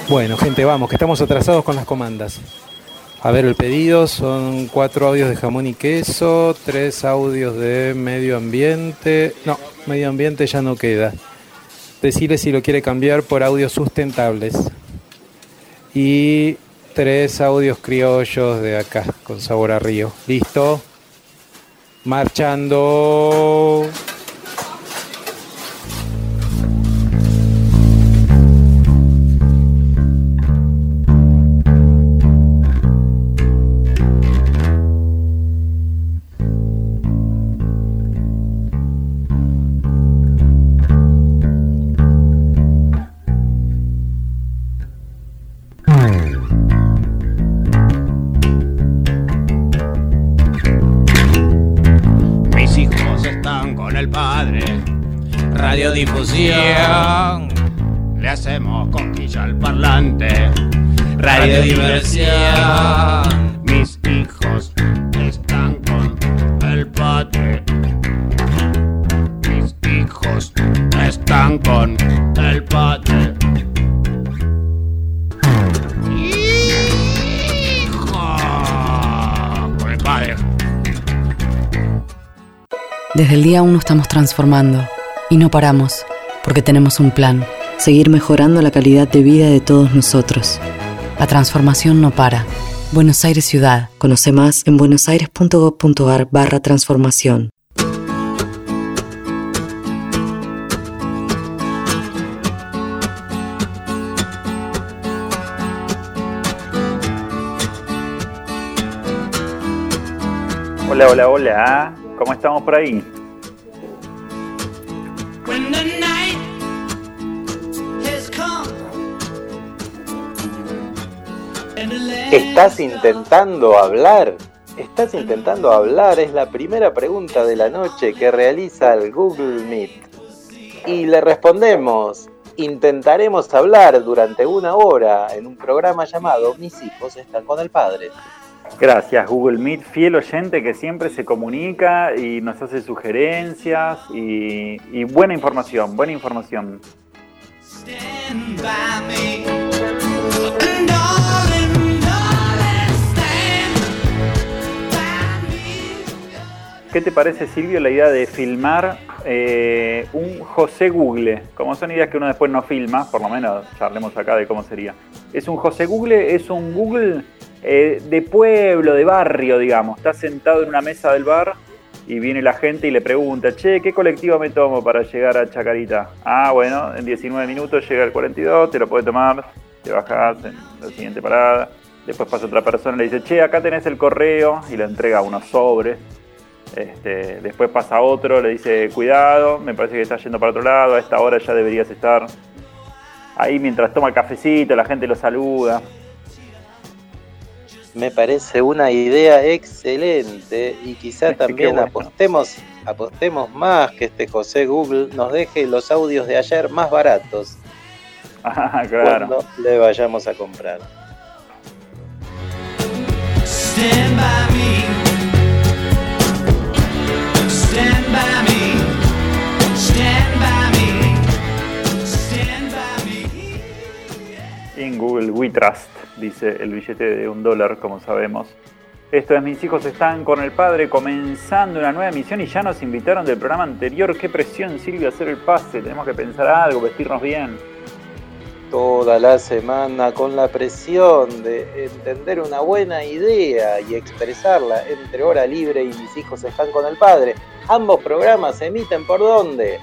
Bueno, gente, vamos, que estamos atrasados con las comandas. A ver, el pedido son 4 audios de jamón y queso, 3 audios de medio ambiente. No, medio ambiente ya no queda. Decirle si lo quiere cambiar por audios sustentables. Y 3 audios criollos de acá, con sabor a río. ¿Listo? Marchando. Radiodifusión, le hacemos cosquilla al parlante. Radiodiversión, mis hijos están con el padre. Mis hijos están con el padre. Hijo, con el padre. Desde el día 1 estamos transformando. Y no paramos, porque tenemos un plan. Seguir mejorando la calidad de vida de todos nosotros. La transformación no para. Buenos Aires Ciudad. Conoce más en buenosaires.gov.ar/transformación. Hola, hola, hola. ¿Cómo estamos por ahí? ¿Estás intentando hablar? ¿Estás intentando hablar? Es la primera pregunta de la noche que realiza el Google Meet. Y le respondemos, intentaremos hablar durante 1 hora en un programa llamado Mis hijos están con el padre. Gracias, Google Meet, fiel oyente que siempre se comunica y nos hace sugerencias y buena información, buena información. ¿Qué te parece, Silvio, la idea de filmar un José Google? Como son ideas que uno después no filma, por lo menos charlemos acá de cómo sería. Es un José Google, es un Google de pueblo, de barrio, digamos. Está sentado en una mesa del bar y viene la gente y le pregunta, che, ¿qué colectivo me tomo para llegar a Chacarita? Ah, bueno, en 19 minutos llega el 42, te lo podés tomar, te bajás en la siguiente parada. Después pasa otra persona y le dice, che, acá tenés el correo, y le entrega unos sobres. Después pasa otro, le dice, cuidado, me parece que estás yendo para otro lado, a esta hora ya deberías estar. Ahí mientras toma el cafecito, la gente lo saluda. Me parece una idea excelente y quizá también apostemos más que este José Google nos deje los audios de ayer más baratos. Ah, claro. Cuando le vayamos a comprar. Stand by me. Stand by me. Stand by me. Stand by me. In Google we trust, dice el billete de $1, como sabemos. Esto es Mis hijos están con el padre, comenzando una nueva emisión y ya nos invitaron del programa anterior. Qué presión, Silvio, hacer el pase. Tenemos que pensar algo, vestirnos bien. Toda la semana con la presión de entender una buena idea y expresarla entre Hora Libre y Mis hijos están con el padre. Ambos programas se emiten ¿por dónde?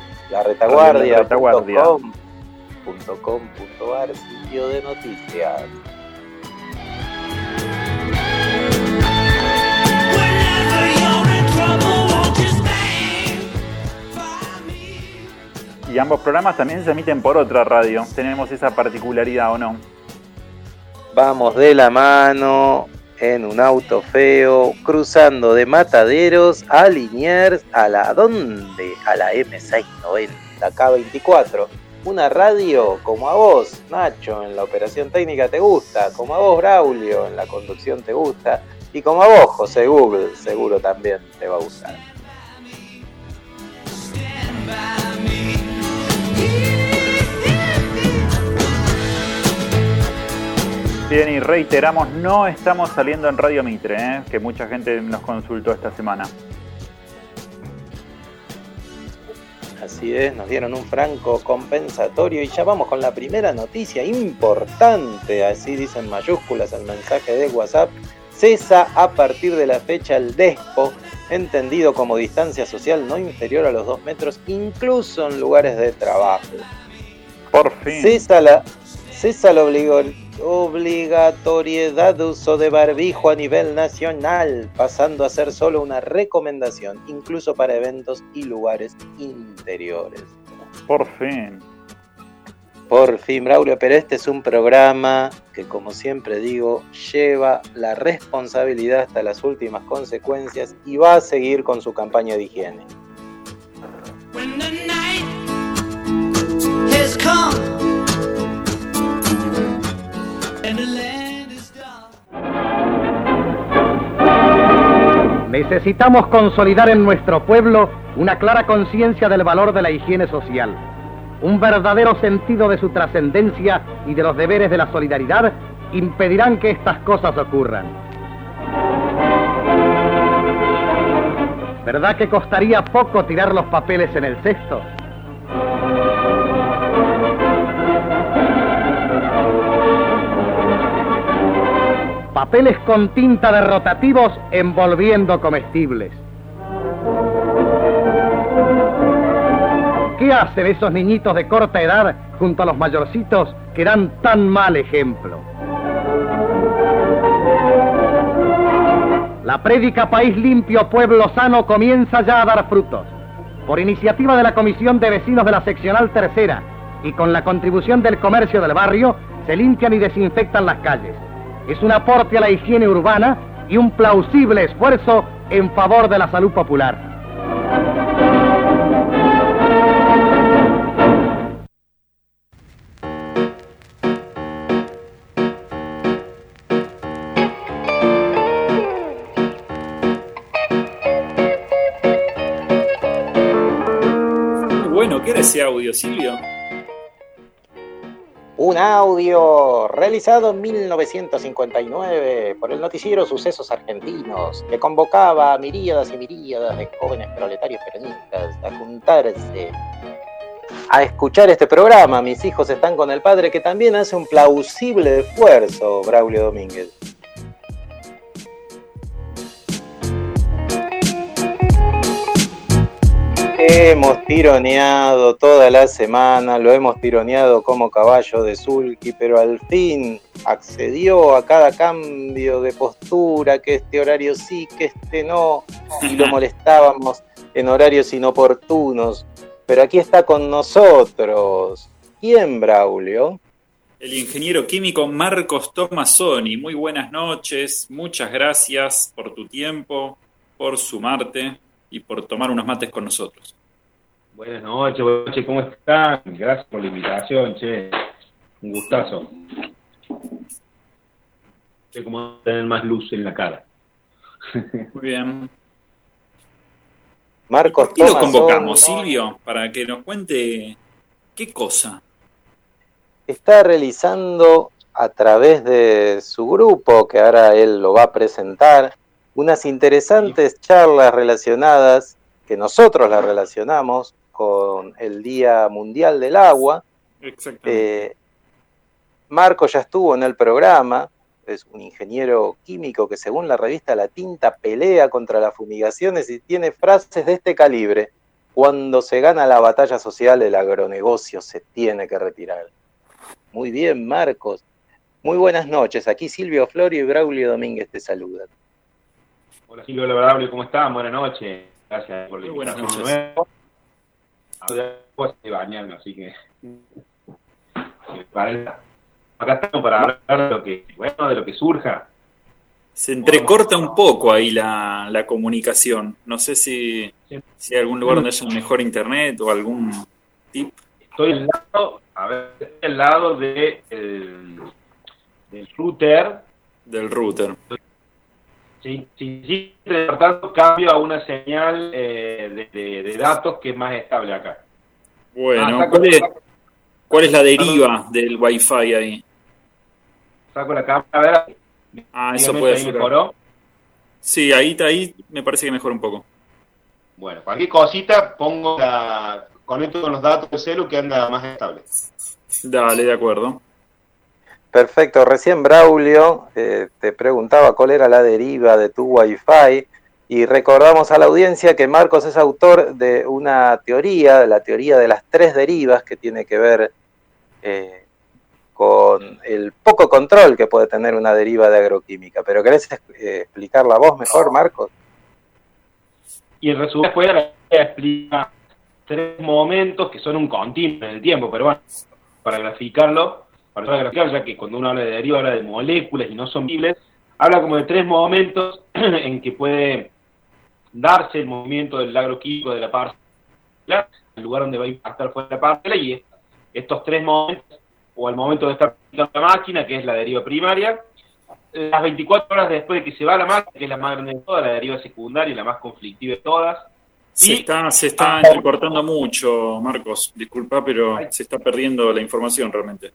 laretaguardia.com.ar, sitio de noticias. Y ambos programas también se emiten por otra radio. Tenemos esa particularidad, ¿o no? Vamos de la mano en un auto feo, cruzando de Mataderos a Liniers, ¿a la dónde? A la M690, K24. Una radio como a vos, Nacho, en la operación técnica te gusta, como a vos, Braulio, en la conducción te gusta, y como a vos, José Google, seguro también te va a gustar. Bien, y reiteramos, no estamos saliendo en Radio Mitre, que mucha gente nos consultó esta semana. Así es, nos dieron un franco compensatorio y ya vamos con la primera noticia importante, así dice en mayúsculas el mensaje de WhatsApp. Cesa a partir de la fecha el DESPO, entendido como distancia social no inferior a los 2 metros, incluso en lugares de trabajo. Por fin. Cesa la obligatoriedad de uso de barbijo a nivel nacional, pasando a ser solo una recomendación, incluso para eventos y lugares interiores. Por fin. Por fin, Braulio, pero este es un programa que, como siempre digo, lleva la responsabilidad hasta las últimas consecuencias y va a seguir con su campaña de higiene. When the night has come and the land is dark. Necesitamos consolidar en nuestro pueblo una clara conciencia del valor de la higiene social, un verdadero sentido de su trascendencia y de los deberes de la solidaridad impedirán que estas cosas ocurran. ¿Verdad que costaría poco tirar los papeles en el cesto? Papeles con tinta de rotativos envolviendo comestibles. ¿Qué hacen esos niñitos de corta edad junto a los mayorcitos que dan tan mal ejemplo? La prédica País Limpio, Pueblo Sano comienza ya a dar frutos. Por iniciativa de la Comisión de Vecinos de la Seccional Tercera y con la contribución del comercio del barrio, se limpian y desinfectan las calles. Es un aporte a la higiene urbana y un plausible esfuerzo en favor de la salud popular. Bueno, ¿qué era ese audio, Silvio? Un audio realizado en 1959 por el noticiero Sucesos Argentinos, que convocaba a miríadas y miríadas de jóvenes proletarios peronistas a juntarse a escuchar este programa. Mis hijos están con el padre, que también hace un plausible esfuerzo, Braulio Domínguez. Hemos tironeado toda la semana, lo hemos tironeado como caballo de sulky, pero al fin accedió a cada cambio de postura, que este horario sí, que este no, y lo molestábamos en horarios inoportunos. Pero aquí está con nosotros. ¿Quién, Braulio? El ingeniero químico Marcos Tomasoni. Muy buenas noches, muchas gracias por tu tiempo, por sumarte y por tomar unos mates con nosotros. Buenas noches, ¿cómo están? Gracias por la invitación, che. Un gustazo. Sé cómo tener más luz en la cara. Muy bien. Marcos ¿Por qué lo Tomasoni, convocamos, Silvio? Para que nos cuente qué cosa. está realizando a través de su grupo, que ahora él lo va a presentar, unas interesantes charlas relacionadas, que nosotros las relacionamos con el Día Mundial del Agua. Exactamente. Marco ya estuvo en el programa, es un ingeniero químico que, según la revista La Tinta, pelea contra las fumigaciones y tiene frases de este calibre: cuando se gana la batalla social, el agronegocio se tiene que retirar. Muy bien, Marcos. Muy buenas noches. Aquí Silvio Florio y Braulio Domínguez te saludan. Hola Silvio, hola Braulio, ¿cómo están? Buenas noches. Gracias por la Muy buenas invitación. noches. Ahora después de bañarme, así que acá estamos para hablar de lo que, bueno, de lo que surja. Se entrecorta un poco ahí la comunicación. No sé si hay algún lugar donde haya un mejor internet o algún tip. Estoy al lado del router. Del router. Sí, por tanto cambio a una señal de datos que es más estable acá. Bueno, ¿cuál es la deriva del Wi-Fi ahí? Saco la cámara, a ver. Eso Dígame puede si ahí ayudar. mejoró. Sí, ahí me parece que mejora un poco. Bueno, cualquier cosita conecto con los datos de celu que anda más estable. Dale, de acuerdo. Perfecto, recién Braulio te preguntaba cuál era la deriva de tu Wi-Fi y recordamos a la audiencia que Marcos es autor de una teoría, de la teoría de las 3 derivas, que tiene que ver con el poco control que puede tener una deriva de agroquímica. ¿Pero querés explicarla vos mejor, Marcos? Y el resumen fue explicar 3 momentos que son un continuo en el tiempo, pero bueno, para graficarlo, ya que cuando uno habla de deriva habla de moléculas y no son visibles, habla como de 3 momentos en que puede darse el movimiento del agroquímico de la parcela, el lugar donde va a impactar fue la parcela, y estos 3 momentos, o el momento de estar en la máquina, que es la deriva primaria, las 24 horas después de que se va la máquina, que es la más grande de todas, la deriva secundaria, la más conflictiva de todas. Se está entrecortando mucho, Marcos. Disculpa, pero se está perdiendo la información realmente.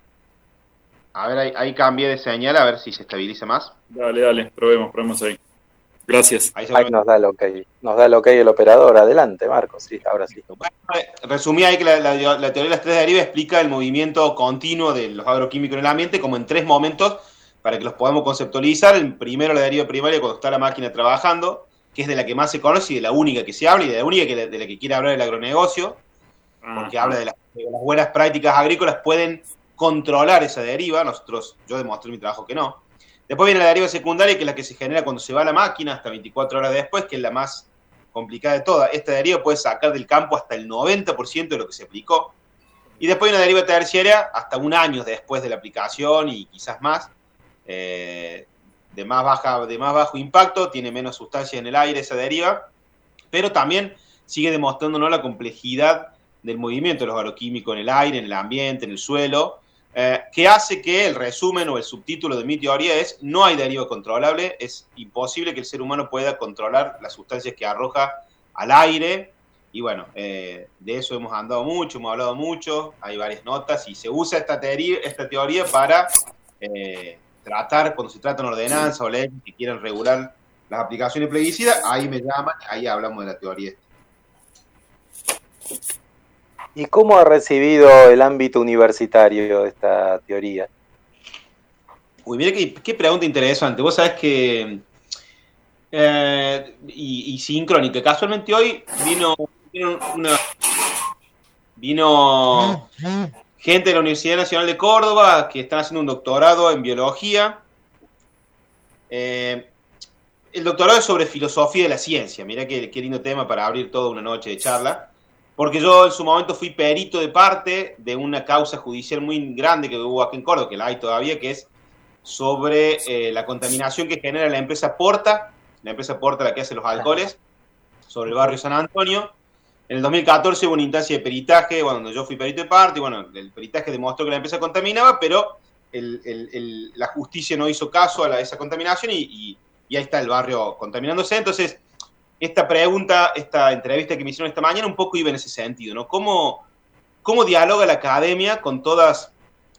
A ver, ahí cambié de señal, a ver si se estabiliza más. Dale, probemos ahí. Gracias. Ahí nos da el ok el operador. Adelante, Marcos, sí, ahora sí. Resumí ahí que la teoría de las 3 derivas explica el movimiento continuo de los agroquímicos en el ambiente como en 3 momentos para que los podamos conceptualizar. El primero, la deriva primaria, cuando está la máquina trabajando, que es de la que más se conoce y de la única que se habla y de la única de la que quiere hablar el agronegocio, porque habla de las buenas prácticas agrícolas pueden controlar esa deriva. Yo demostré en mi trabajo que no. Después viene la deriva secundaria, que es la que se genera cuando se va la máquina hasta 24 horas después, que es la más complicada de todas. Esta deriva puede sacar del campo hasta el 90% de lo que se aplicó. Y después hay una deriva terciaria hasta 1 año después de la aplicación y quizás más, de más bajo impacto, tiene menos sustancia en el aire esa deriva, pero también sigue demostrándonos la complejidad del movimiento de los agroquímicos en el aire, en el ambiente, en el suelo, que hace que el resumen o el subtítulo de mi teoría es: no hay deriva controlable, es imposible que el ser humano pueda controlar las sustancias que arroja al aire. Y bueno, de eso hemos hablado mucho, hay varias notas y se usa esta teoría para tratar, cuando se trata de ordenanza o leyes que quieran regular las aplicaciones plebiscidas, ahí me llaman, ahí hablamos de la teoría. ¿Y cómo ha recibido el ámbito universitario esta teoría? Uy, mira qué pregunta interesante. Vos sabés que y sincrónica. Casualmente hoy vino gente de la Universidad Nacional de Córdoba que están haciendo un doctorado en biología. El doctorado es sobre filosofía de la ciencia. Mirá qué lindo tema para abrir toda una noche de charla. Porque yo en su momento fui perito de parte de una causa judicial muy grande que hubo aquí en Córdoba, que la hay todavía, que es sobre la contaminación que genera la empresa Porta la que hace los alcoholes, sobre el barrio San Antonio. En el 2014 hubo una instancia de peritaje, donde yo fui perito de parte, y bueno, el peritaje demostró que la empresa contaminaba, pero la justicia no hizo caso a esa contaminación y ahí está el barrio contaminándose. Entonces, esta entrevista que me hicieron esta mañana un poco iba en ese sentido, ¿no? ¿Cómo dialoga la academia con todas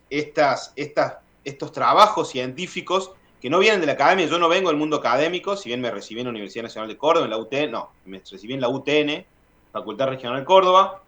estos trabajos científicos que no vienen de la academia? Yo no vengo del mundo académico, si bien me recibí en la Universidad Nacional de Córdoba, en la UTN, no, me recibí en la UTN, Facultad Regional Córdoba,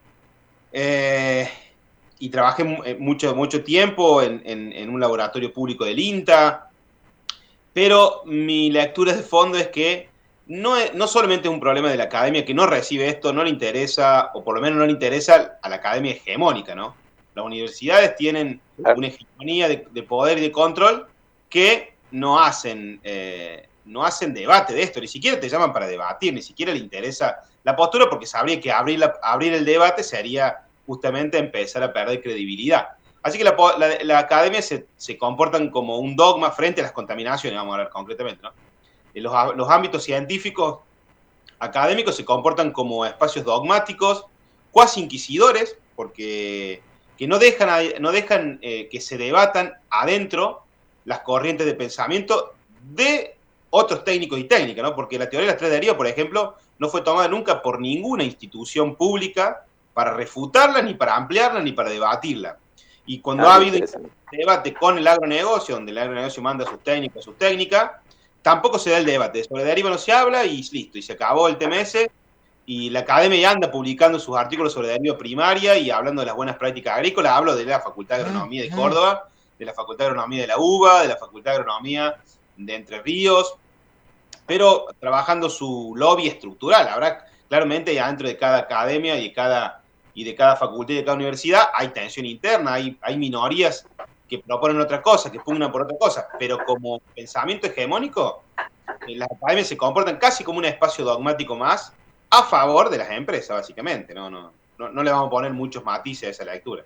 y trabajé mucho tiempo en un laboratorio público del INTA, pero mi lectura de fondo es que no solamente es un problema de la academia que no recibe esto, no le interesa, o por lo menos no le interesa a la academia hegemónica, ¿no? Las universidades tienen una hegemonía de poder y de control que no hacen debate de esto, ni siquiera te llaman para debatir, ni siquiera le interesa la postura, porque sabría que abrir el debate sería justamente empezar a perder credibilidad. Así que la academia se comportan como un dogma frente a las contaminaciones, vamos a hablar concretamente, ¿no? Los ámbitos científicos académicos se comportan como espacios dogmáticos, cuasi inquisidores, porque que no dejan que se debatan adentro las corrientes de pensamiento de otros técnicos y técnicas, ¿no? Porque la teoría de las 3 derivas, por ejemplo, no fue tomada nunca por ninguna institución pública para refutarla, ni para ampliarla, ni para debatirla. Y cuando ha habido interesante. debate con el agronegocio, donde el agronegocio manda sus técnicos, sus técnicas, tampoco se da el debate. Sobre deriva no se habla y listo, y se acabó el TMS. Y la academia ya anda publicando sus artículos sobre deriva primaria y hablando de las buenas prácticas agrícolas. Hablo de la Facultad de Agronomía de Córdoba, de la Facultad de Agronomía de la UBA, de la Facultad de Agronomía de Entre Ríos, pero trabajando su lobby estructural. Habrá claramente dentro de cada academia y de cada facultad y de cada universidad hay tensión interna, hay minorías que proponen otra cosa, que pugnan por otra cosa, pero como pensamiento hegemónico, las academias se comportan casi como un espacio dogmático más a favor de las empresas, básicamente. No le vamos a poner muchos matices a esa lectura.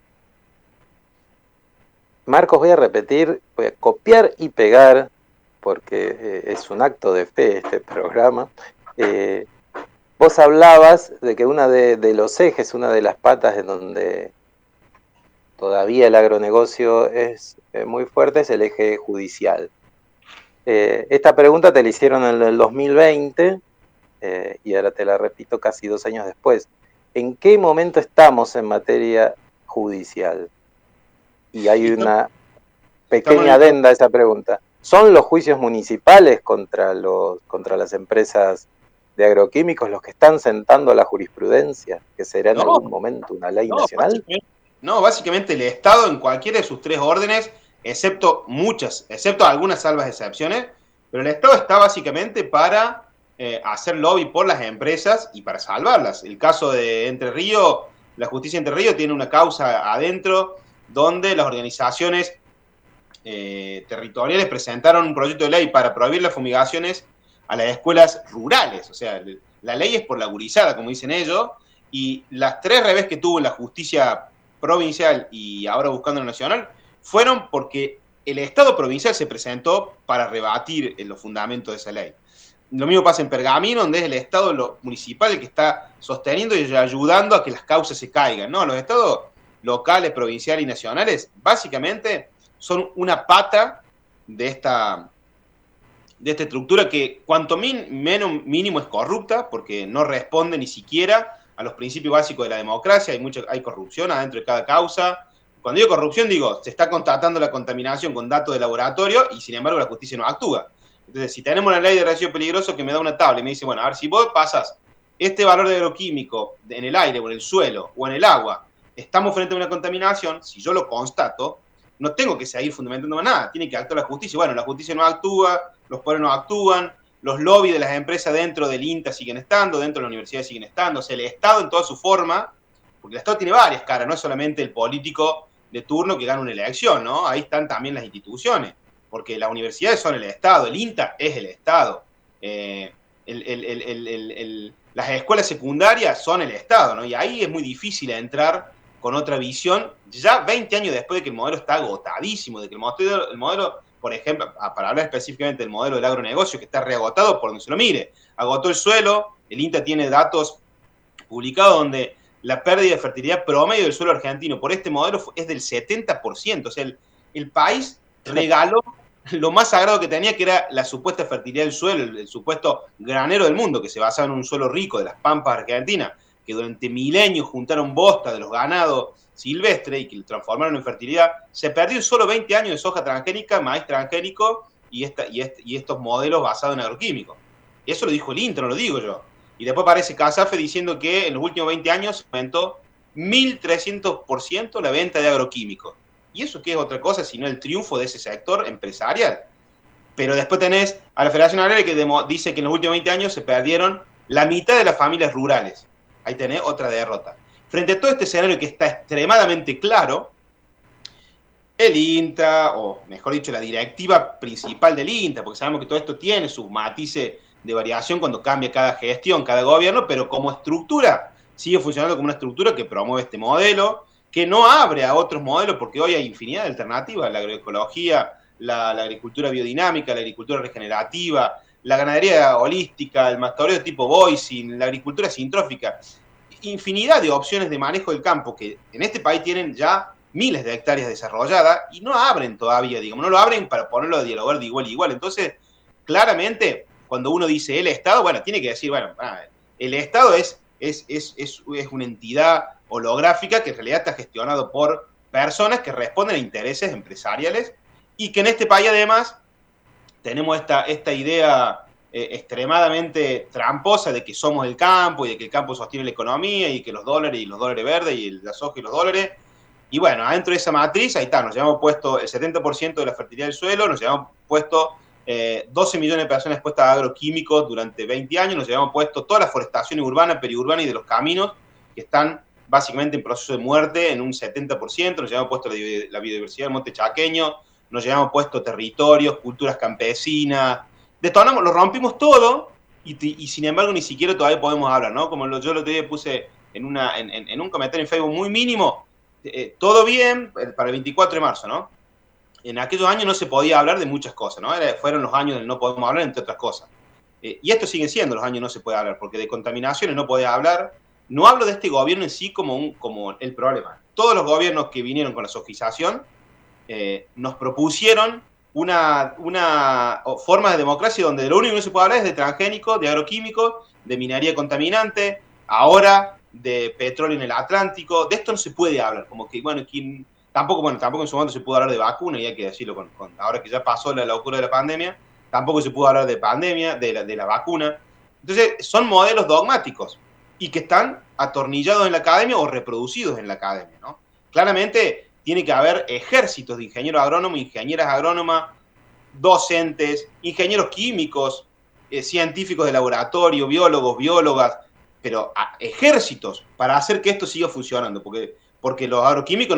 Marcos, voy a copiar y pegar, porque es un acto de fe este programa. Vos hablabas de que una de los ejes, una de las patas en donde todavía el agronegocio es muy fuerte, es el eje judicial. Esta pregunta te la hicieron en el 2020, y ahora te la repito casi 2 años después. ¿En qué momento estamos en materia judicial? Y hay una pequeña adenda a esa pregunta. ¿Son los juicios municipales contra las empresas de agroquímicos los que están sentando la jurisprudencia, que será en algún momento una ley nacional? Básicamente el Estado en cualquiera de sus 3 órdenes, excepto algunas salvas excepciones, pero el Estado está básicamente para hacer lobby por las empresas y para salvarlas. El caso de Entre Ríos, la justicia de Entre Ríos tiene una causa adentro donde las organizaciones territoriales presentaron un proyecto de ley para prohibir las fumigaciones a las escuelas rurales. O sea, la ley es por la gurizada, como dicen ellos, y las 3 revés que tuvo la justicia provincial y ahora buscando la nacional fueron porque el Estado provincial se presentó para rebatir los fundamentos de esa ley. Lo mismo pasa en Pergamino, donde es el Estado municipal el que está sosteniendo y ayudando a que las causas se caigan. No, los estados locales, provinciales y nacionales básicamente son una pata de esta estructura que cuanto mínimo es corrupta, porque no responde ni siquiera a los principios básicos de la democracia. Hay corrupción adentro de cada causa. Cuando digo corrupción, se está constatando la contaminación con datos de laboratorio y sin embargo la justicia no actúa. Entonces, si tenemos una ley de residuos peligrosos que me da una tabla y me dice, bueno, a ver, si vos pasas este valor de agroquímico en el aire o en el suelo o en el agua, estamos frente a una contaminación, si yo lo constato, no tengo que seguir fundamentando nada, tiene que actuar la justicia. Bueno, la justicia no actúa, los poderes no actúan, los lobbies de las empresas dentro del INTA siguen estando, dentro de la universidad siguen estando, o sea, el Estado en toda su forma, porque el Estado tiene varias caras, no es solamente el político de turno que gana una elección, ¿no? Ahí están también las instituciones, porque las universidades son el Estado, el INTA es el Estado, las escuelas secundarias son el Estado, ¿no? Y ahí es muy difícil entrar con otra visión, ya 20 años después de que el modelo está agotadísimo, de que el modelo, por ejemplo, para hablar específicamente del modelo del agronegocio, que está reagotado por donde se lo mire, agotó el suelo, el INTA tiene datos publicados donde la pérdida de fertilidad promedio del suelo argentino por este modelo es del 70%, o sea, el país regaló lo más sagrado que tenía, que era la supuesta fertilidad del suelo, el supuesto granero del mundo, que se basaba en un suelo rico de las pampas argentinas, que durante milenios juntaron bosta de los ganados silvestres y que lo transformaron en fertilidad. Se perdió solo 20 años de soja transgénica, maíz transgénico y estos modelos basados en agroquímicos. Eso lo dijo el INTA, no lo digo yo. Y después aparece CASAFE diciendo que en los últimos 20 años aumentó 1.300% la venta de agroquímicos. ¿Y eso qué es otra cosa sino el triunfo de ese sector empresarial? Pero después tenés a la Federación Agraria que dice que en los últimos 20 años se perdieron la mitad de las familias rurales. Ahí tenés otra derrota. Frente a todo este escenario que está extremadamente claro, el INTA, o mejor dicho, la directiva principal del INTA, porque sabemos que todo esto tiene sus matices de variación cuando cambia cada gestión, cada gobierno, pero como estructura sigue funcionando como una estructura que promueve este modelo, que no abre a otros modelos, porque hoy hay infinidad de alternativas, la agroecología, la agricultura biodinámica, la agricultura regenerativa, la ganadería holística, el pastoreo tipo Boycin, la agricultura sintrófica, infinidad de opciones de manejo del campo que en este país tienen ya miles de hectáreas desarrolladas y no abren todavía, digamos, no lo abren para ponerlo a dialogar de igual a igual. Entonces, claramente, cuando uno dice el Estado, bueno, tiene que decir, bueno, el Estado es una entidad holográfica que en realidad está gestionado por personas que responden a intereses empresariales y que en este país además tenemos esta idea extremadamente tramposa de que somos el campo y de que el campo sostiene la economía y que los dólares verdes y la soja y los dólares. Y bueno, adentro de esa matriz, ahí está, nos llevamos puesto el 70% de la fertilidad del suelo, nos llevamos puesto 12 millones de personas expuestas a agroquímicos durante 20 años, nos llevamos puesto toda la forestación urbana, periurbana y de los caminos que están básicamente en proceso de muerte en un 70%, nos llevamos puesto la biodiversidad del monte chaqueño, nos llevamos puesto territorios, culturas campesinas, detonamos, lo rompimos todo y sin embargo ni siquiera todavía podemos hablar, ¿no? Como yo el otro día puse en un comentario en Facebook muy mínimo, todo bien para el 24 de marzo, ¿no? En aquellos años no se podía hablar de muchas cosas, ¿no? Fueron los años del no podemos hablar, entre otras cosas. Y estos siguen siendo los años no se puede hablar, porque de contaminaciones no podés hablar. No hablo de este gobierno en sí como el problema. Todos los gobiernos que vinieron con la sofización nos propusieron una forma de democracia donde lo único que no se puede hablar es de transgénicos, de agroquímicos, de minería contaminante, ahora de petróleo en el Atlántico. De esto no se puede hablar, como que, bueno, tampoco en su momento se pudo hablar de vacuna, y hay que decirlo, ahora que ya pasó la locura de la pandemia, tampoco se pudo hablar de pandemia, de la vacuna. Entonces, son modelos dogmáticos y que están atornillados en la academia o reproducidos en la academia, ¿no? Claramente tiene que haber ejércitos de ingenieros agrónomos, ingenieras agrónomas, docentes, ingenieros químicos, científicos de laboratorio, biólogos, biólogas, pero ejércitos para hacer que esto siga funcionando, porque los agroquímicos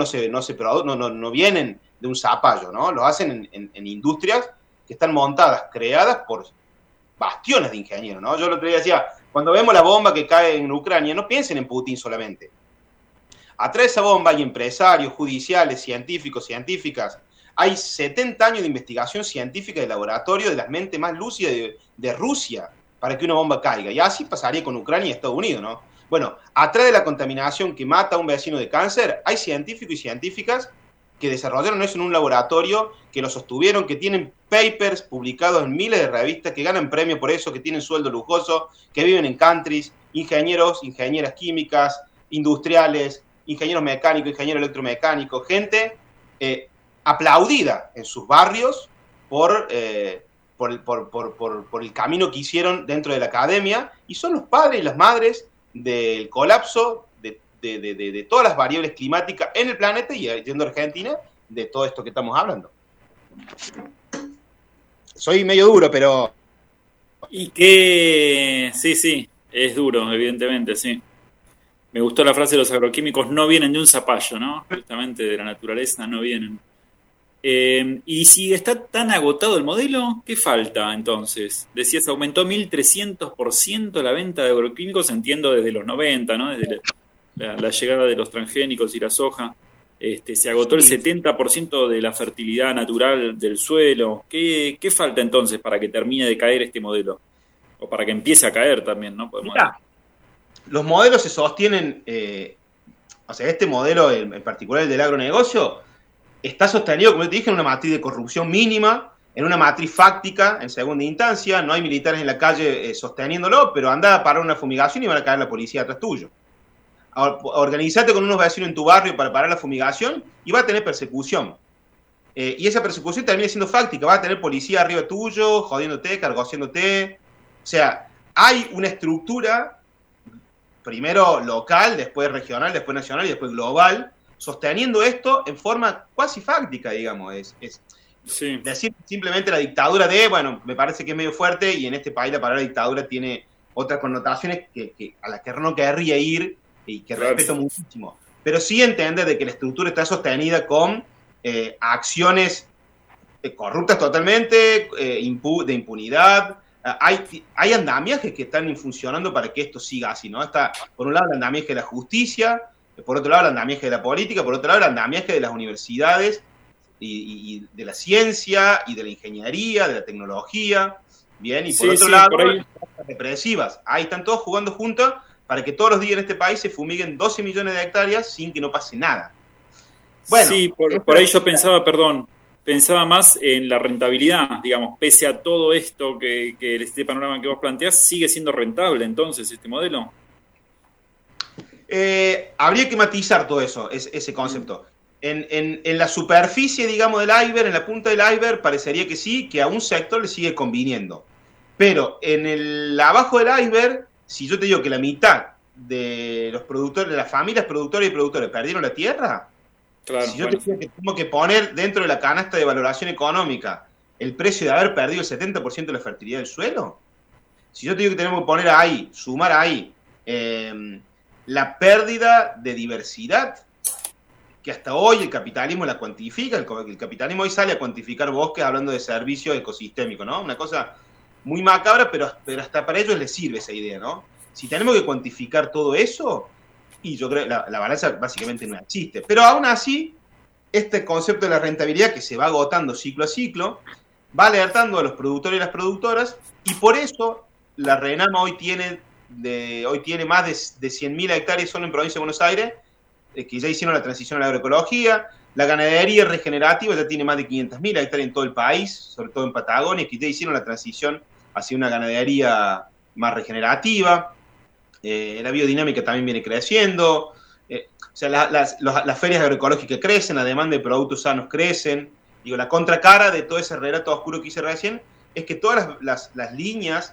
no vienen de un zapallo, ¿no? Los hacen en industrias que están montadas, creadas por bastiones de ingenieros, ¿no? Yo el otro día decía, cuando vemos la bomba que cae en Ucrania, no piensen en Putin solamente. Atrás de esa bomba hay empresarios, judiciales, científicos, científicas. Hay 70 años de investigación científica de laboratorio de las mentes más lúcidas de Rusia para que una bomba caiga. Y así pasaría con Ucrania y Estados Unidos, ¿no? Bueno, atrás de la contaminación que mata a un vecino de cáncer, hay científicos y científicas que desarrollaron eso en un laboratorio, que lo sostuvieron, que tienen papers publicados en miles de revistas, que ganan premios por eso, que tienen sueldo lujoso, que viven en countries, ingenieros, ingenieras químicas, industriales, ingenieros mecánicos, ingenieros electromecánicos, gente aplaudida en sus barrios por el camino que hicieron dentro de la academia, y son los padres y las madres del colapso de todas las variables climáticas en el planeta, y yendo a Argentina, de todo esto que estamos hablando. Soy medio duro, pero... Y que... Sí, es duro, evidentemente, sí. Me gustó la frase de los agroquímicos, no vienen de un zapallo, ¿no? Justamente de la naturaleza no vienen. Y si está tan agotado el modelo, ¿qué falta entonces? Decías, aumentó 1.300% la venta de agroquímicos, entiendo desde los 90, ¿no? Desde la llegada de los transgénicos y la soja. Se agotó el 70% de la fertilidad natural del suelo. ¿Qué falta entonces para que termine de caer este modelo? O para que empiece a caer también, ¿no? Mirá, los modelos se sostienen, este modelo en particular, el del agronegocio, está sostenido, como te dije, en una matriz de corrupción mínima, en una matriz fáctica en segunda instancia. No hay militares en la calle sosteniéndolo, pero anda a parar una fumigación y van a caer la policía atrás tuyo. Organizate con unos vecinos en tu barrio para parar la fumigación y va a tener persecución. Y esa persecución termina siendo fáctica. Va a tener policía arriba tuyo, jodiéndote, cargociéndote. O sea, hay una estructura, primero local, después regional, después nacional y después global, sosteniendo esto en forma cuasi fáctica, digamos. Sí. Decir simplemente la dictadura me parece que es medio fuerte, y en este país la palabra dictadura tiene otras connotaciones a las que no querría ir y que respeto muchísimo. Pero sí entender de que la estructura está sostenida con acciones corruptas totalmente, de impunidad. Hay andamiajes que están funcionando para que esto siga así, ¿no? Está, por un lado, el andamiaje de la justicia, por otro lado, el andamiaje de la política, por otro lado, el andamiaje de las universidades y de la ciencia y de la ingeniería, de la tecnología, bien, y por otro lado, las represivas. Ahí están todos jugando juntos para que todos los días en este país se fumiguen 12 millones de hectáreas sin que no pase nada. Bueno, sí, por ahí yo pensaba más en la rentabilidad, digamos, pese a todo esto que este panorama que vos planteás, ¿sigue siendo rentable entonces este modelo? Habría que matizar todo eso, ese concepto. En la superficie, digamos, del iceberg, en la punta del iceberg, parecería que sí, que a un sector le sigue conviniendo. Pero abajo del iceberg, si yo te digo que la mitad de los productores, de las familias productoras y productores perdieron la tierra, Claro, si yo te digo que tengo que poner dentro de la canasta de valoración económica el precio de haber perdido el 70% de la fertilidad del suelo, si yo te digo que tenemos que poner ahí, sumar ahí, la pérdida de diversidad, que hasta hoy el capitalismo la cuantifica, el capitalismo hoy sale a cuantificar bosques hablando de servicio ecosistémico, ¿no? Una cosa muy macabra, pero hasta para ellos les sirve esa idea, ¿no? Si tenemos que cuantificar todo eso, y yo creo que la balanza básicamente no existe. Pero aún así, este concepto de la rentabilidad que se va agotando ciclo a ciclo, va alertando a los productores y las productoras, y por eso la RENAMA hoy tiene más de 100.000 hectáreas solo en provincia de Buenos Aires, que ya hicieron la transición a la agroecología. La ganadería regenerativa ya tiene más de 500.000 hectáreas en todo el país, sobre todo en Patagonia, que ya hicieron la transición hacia una ganadería más regenerativa. La biodinámica también viene creciendo. O sea, las ferias agroecológicas crecen, la demanda de productos sanos crecen. Digo, la contracara de todo ese relato oscuro que hice recién es que todas las líneas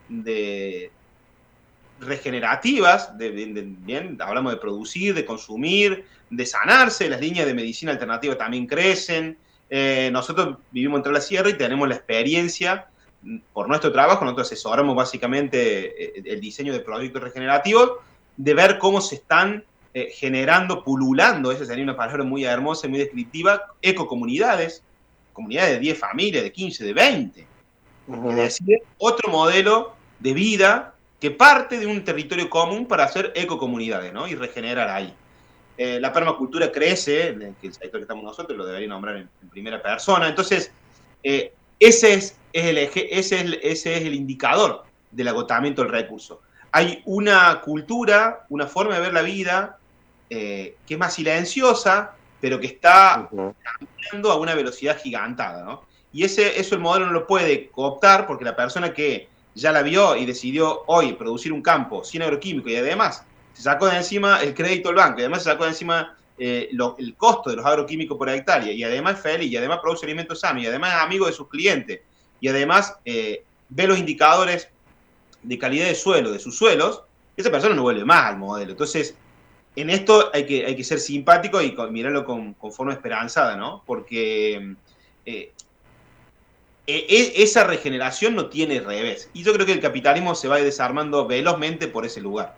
regenerativas, bien, hablamos de producir, de consumir, de sanarse, las líneas de medicina alternativa también crecen. Nosotros vivimos entre la sierra y tenemos la experiencia, por nuestro trabajo, nosotros asesoramos básicamente el diseño de proyectos regenerativos, de ver cómo se están generando, pululando, esa sería una palabra muy hermosa y muy descriptiva, ecocomunidades, comunidades de 10 familias, de 15, de 20. Es decir, otro modelo de vida que parte de un territorio común para hacer ecocomunidades, ¿no? Y regenerar ahí. La permacultura crece, que el sector que estamos nosotros lo debería nombrar en primera persona. Entonces, ese es el indicador del agotamiento del recurso. Hay una cultura, una forma de ver la vida que es más silenciosa, pero que está cambiando a una velocidad gigantada, ¿no? Y eso el modelo no lo puede cooptar porque la persona que ya la vio y decidió hoy producir un campo sin agroquímico y además se sacó de encima el crédito del banco y además se sacó de encima el costo de los agroquímicos por hectárea y además es feliz y además produce alimentos sanos y además es amigo de sus clientes y además ve los indicadores de calidad de suelo, de sus suelos, esa persona no vuelve más al modelo. Entonces, en esto hay que ser simpático y mirarlo con forma esperanzada, ¿no? Porque esa regeneración no tiene revés. Y yo creo que el capitalismo se va desarmando velozmente por ese lugar.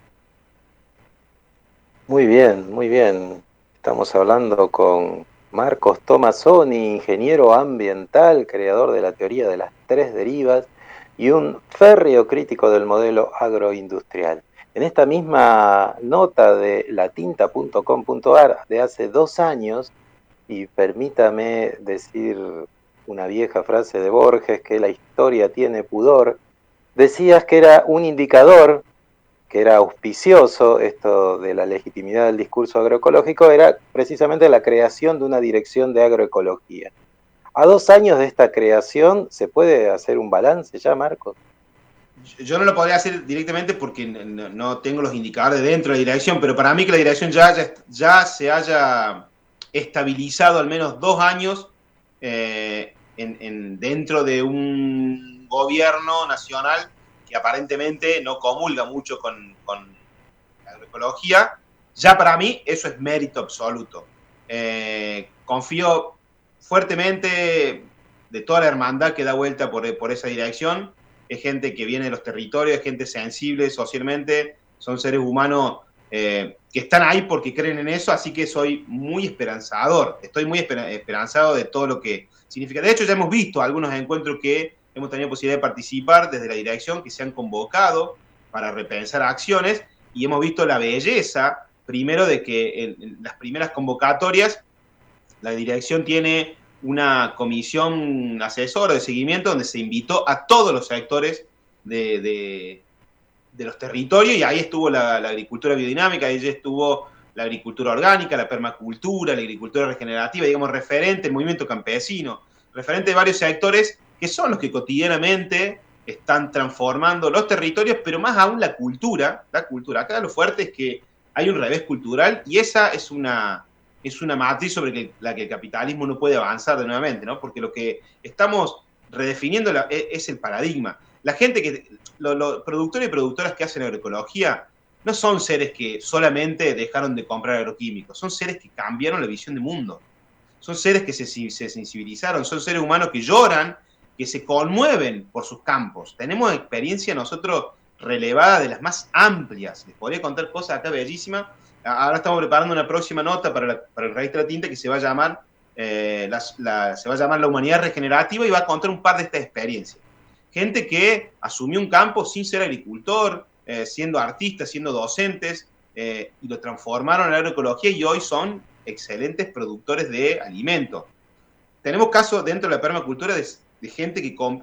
Muy bien, muy bien. Estamos hablando con Marcos Tomassoni, ingeniero ambiental, creador de la teoría de las 3 derivas y un férreo crítico del modelo agroindustrial. En esta misma nota de latinta.com.ar de hace 2 años, y permítame decir una vieja frase de Borges, que la historia tiene pudor, decías que era un indicador, que era auspicioso, esto de la legitimidad del discurso agroecológico, era precisamente la creación de una dirección de agroecología. A 2 años de esta creación, ¿se puede hacer un balance ya, Marcos? Yo no lo podría hacer directamente porque no tengo los indicadores dentro de la dirección, pero para mí que la dirección ya se haya estabilizado al menos 2 años dentro de un gobierno nacional que aparentemente no comulga mucho con la agroecología, ya para mí eso es mérito absoluto. Confío fuertemente de toda la hermandad que da vuelta por esa dirección. Es gente que viene de los territorios, es gente sensible socialmente, son seres humanos que están ahí porque creen en eso, así que soy muy esperanzador, estoy muy esperanzado de todo lo que significa. De hecho, ya hemos visto algunos encuentros que hemos tenido posibilidad de participar desde la dirección, que se han convocado para repensar acciones, y hemos visto la belleza, primero, de que en las primeras convocatorias la dirección tiene una comisión asesora de seguimiento donde se invitó a todos los sectores de los territorios, y ahí estuvo la agricultura biodinámica, ahí estuvo la agricultura orgánica, la permacultura, la agricultura regenerativa, digamos, referente, el movimiento campesino, referente de varios sectores que son los que cotidianamente están transformando los territorios, pero más aún la cultura. Acá lo fuerte es que hay un revés cultural y esa es una es una matriz sobre la que el capitalismo no puede avanzar de nuevamente, ¿no? Porque lo que estamos redefiniendo es el paradigma. La gente los productores y productoras que hacen agroecología no son seres que solamente dejaron de comprar agroquímicos, son seres que cambiaron la visión del mundo. Son seres que se sensibilizaron, son seres humanos que lloran, que se conmueven por sus campos. Tenemos experiencia nosotros relevada de las más amplias. Les podría contar cosas acá bellísimas. Ahora estamos preparando una próxima nota para el Raíz de la Tinta que se va a llamar La Humanidad Regenerativa, y va a contar un par de estas experiencias. Gente que asumió un campo sin ser agricultor, siendo artistas, siendo docentes, y lo transformaron en la agroecología y hoy son excelentes productores de alimentos. Tenemos casos dentro de la permacultura de gente